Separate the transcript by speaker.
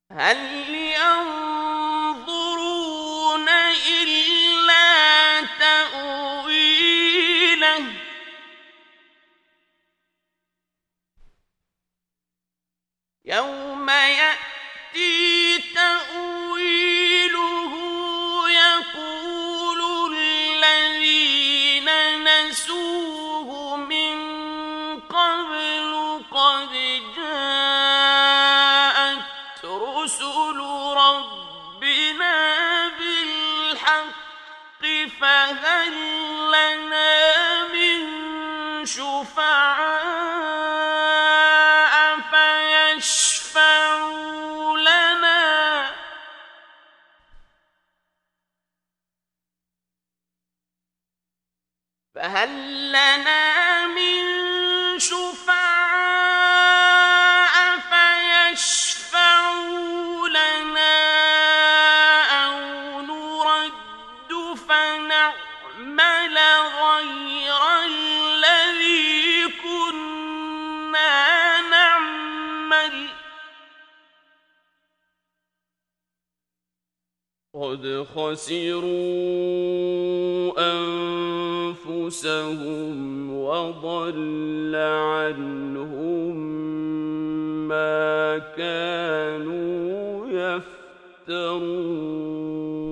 Speaker 1: هل ينظرون إلا تأويله يوم يأتي تأويله يقول الذين نسوه من قبل قد جاءت رسل ربنا بالحق فهل لنا من شفعاء فيشفعوا لنا أو نرد فنعمل غير الذي كنا نعمل قد خسروا أنفسهم وضل عنهم ما كانوا يفترون